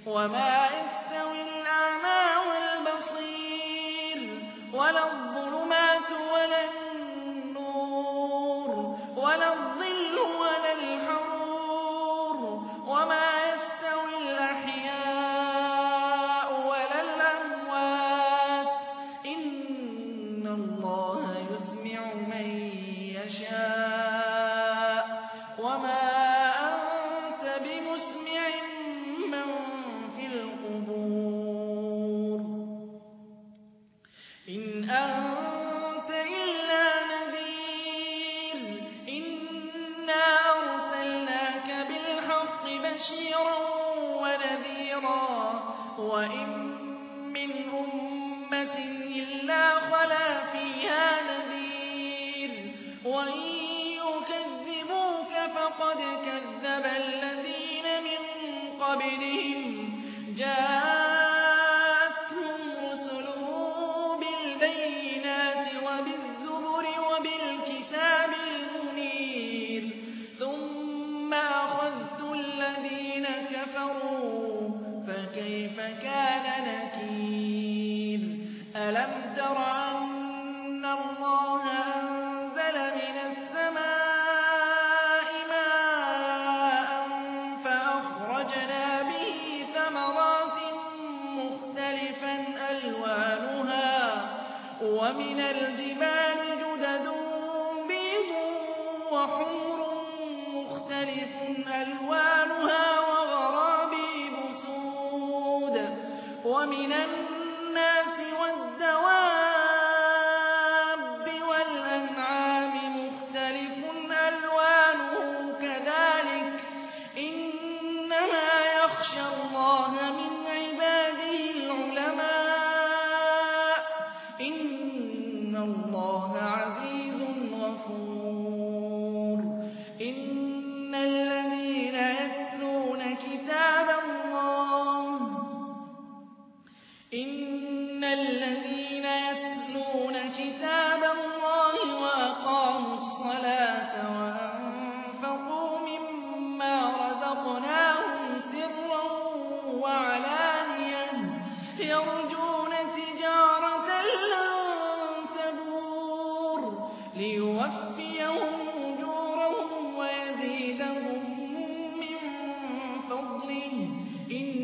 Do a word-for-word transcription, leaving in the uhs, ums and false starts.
وما يستوي الأعمى والبصير ولا الظلمات ولا النور ولا الظل ولا الحرور وما يستوي الأحياء ولا الأموات إن الله يسمع من يشاء وما أنت بمسمع من في القبور إن أنت إلا نذير إنا أرسلناك بالحق بشيرا ونذيرا وإن من أمة إلا خلا فيها نذير وإن يكذبوك فقد كذب الذين من قبلهم جاءتهم رسلهم بالبينات وبالزبر وبالكتاب المنير ثم أخذت الذين كفروا فكيف كان نكير ألم تر أن الله أنزل من السماء ماء فأخرجنا به ثمرات مختلفا ألوانها ومن الجبال جدد بيض وحمر مختلف ألوانها وغرابيب سود ومن الناس والدواب والأنعام مختلف ألوانه كذلك إنما يخشى الله من عباده العلماء إن الله عزيز غفور إن الذين يتلون كتاب الله إن الذين يتلون كتاب الله وأقاموا الصلاة وأنفقوا مما رزقناهم سرا وعلانية يرجون تجارة لن تبور ليوفيهم أجورهم ويزيدهم من فضله إن